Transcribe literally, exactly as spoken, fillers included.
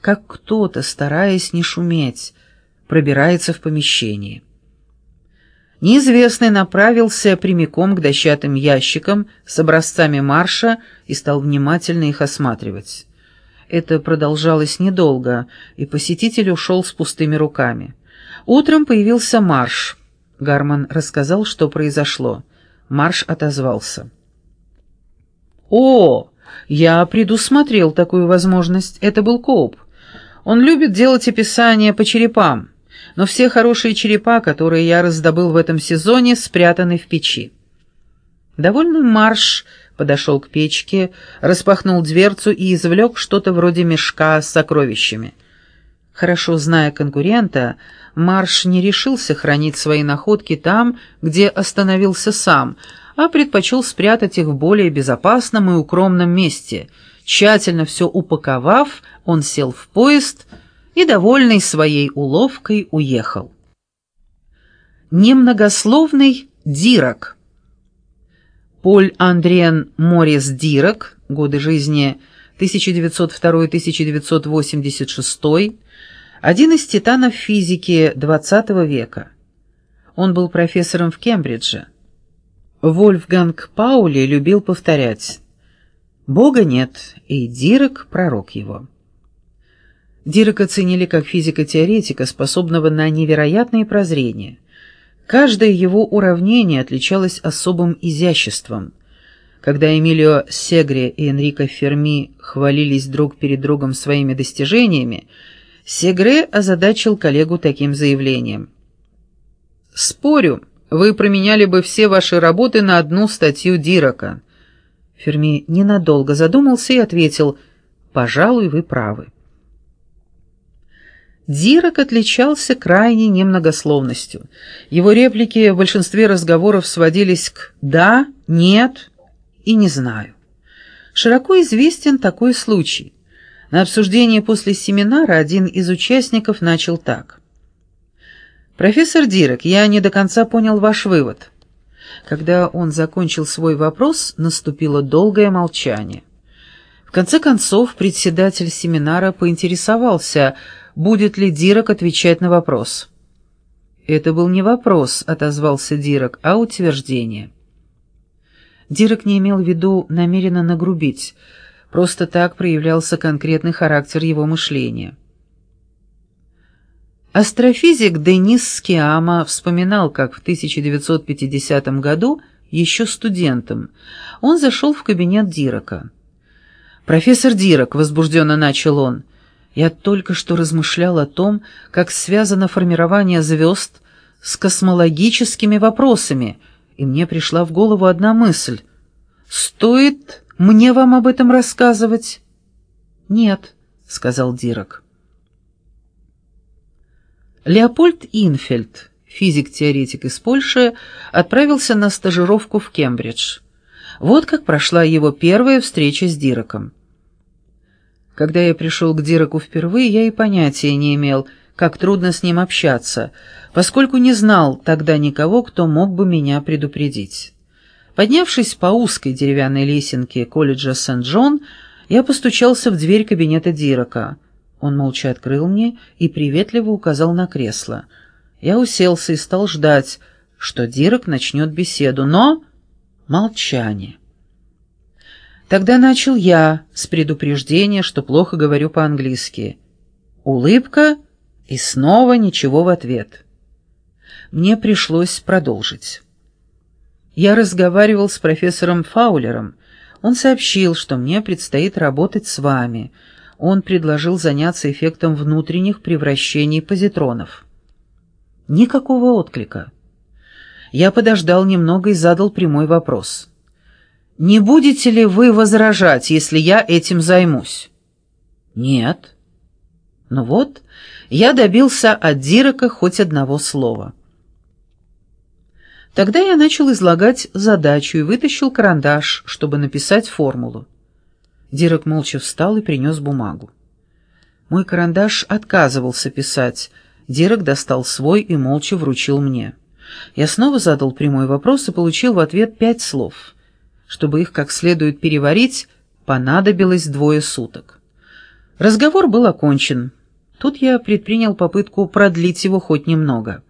как кто-то, стараясь не шуметь, пробирается в помещение. Неизвестный направился прямиком к дощатым ящикам с образцами марша и стал внимательно их осматривать. Это продолжалось недолго, и посетитель ушел с пустыми руками. Утром появился марш. Гарман рассказал, что произошло. Марш отозвался. «О, я предусмотрел такую возможность. Это был Коуп. Он любит делать описания по черепам, но все хорошие черепа, которые я раздобыл в этом сезоне, спрятаны в печи». Довольный Марш подошел к печке, распахнул дверцу и извлек что-то вроде мешка с сокровищами. Хорошо зная конкурента, Марш не решился хранить свои находки там, где остановился сам, а предпочел спрятать их в более безопасном и укромном месте. Тщательно все упаковав, он сел в поезд и, довольный своей уловкой, уехал. Немногословный Дирак. Поль-Андриен Морис Дирак, годы жизни тысяча девятьсот второй — тысяча девятьсот восемьдесят шестой, один из титанов физики двадцатого века. Он был профессором в Кембридже. Вольфганг Паули любил повторять: «Бога нет, и Дирак — пророк его». Дирака ценили как физико-теоретика, способного на невероятные прозрения. Каждое его уравнение отличалось особым изяществом. Когда Эмилио Сегре и Энрико Ферми хвалились друг перед другом своими достижениями, Сегре озадачил коллегу таким заявлением: «Спорю, вы променяли бы все ваши работы на одну статью Дирака». Ферми ненадолго задумался и ответил: «Пожалуй, вы правы». Дирак отличался крайней немногословностью. Его реплики в большинстве разговоров сводились к «да», «нет» и «не знаю». Широко известен такой случай. На обсуждении после семинара один из участников начал так: «Профессор Дирак, я не до конца понял ваш вывод». Когда он закончил свой вопрос, наступило долгое молчание. В конце концов, председатель семинара поинтересовался, будет ли Дирак отвечать на вопрос. «Это был не вопрос», — отозвался Дирак, — «а утверждение». Дирак не имел в виду намеренно нагрубить, просто так проявлялся конкретный характер его мышления. Астрофизик Денис Скиама вспоминал, как в тысяча девятьсот пятидесятом году, еще студентом, он зашел в кабинет Дирака. «Профессор Дирак», — возбужденно начал он, — «я только что размышлял о том, как связано формирование звезд с космологическими вопросами, и мне пришла в голову одна мысль. Стоит мне вам об этом рассказывать?» «Нет», — сказал Дирак. Леопольд Инфельд, физик-теоретик из Польши, отправился на стажировку в Кембридж. Вот как прошла его первая встреча с Дираком. Когда я пришел к Дираку впервые, я и понятия не имел, как трудно с ним общаться, поскольку не знал тогда никого, кто мог бы меня предупредить. Поднявшись по узкой деревянной лесенке колледжа Сент-Джон, я постучался в дверь кабинета Дирака. Он молча открыл мне и приветливо указал на кресло. Я уселся и стал ждать, что Дирак начнет беседу, но молчание. Тогда начал я с предупреждения, что плохо говорю по-английски. Улыбка и снова ничего в ответ. Мне пришлось продолжить. Я разговаривал с профессором Фаулером. Он сообщил, что мне предстоит работать с вами. Он предложил заняться эффектом внутренних превращений позитронов. Никакого отклика. Я подождал немного и задал прямой вопрос. «Не будете ли вы возражать, если я этим займусь?» «Нет». Ну вот, я добился от Дирака хоть одного слова. Тогда я начал излагать задачу и вытащил карандаш, чтобы написать формулу. Дирак молча встал и принес бумагу. Мой карандаш отказывался писать. Дирак достал свой и молча вручил мне. Я снова задал прямой вопрос и получил в ответ пять слов. Чтобы их как следует переварить, понадобилось двое суток. Разговор был окончен. Тут я предпринял попытку продлить его хоть немного.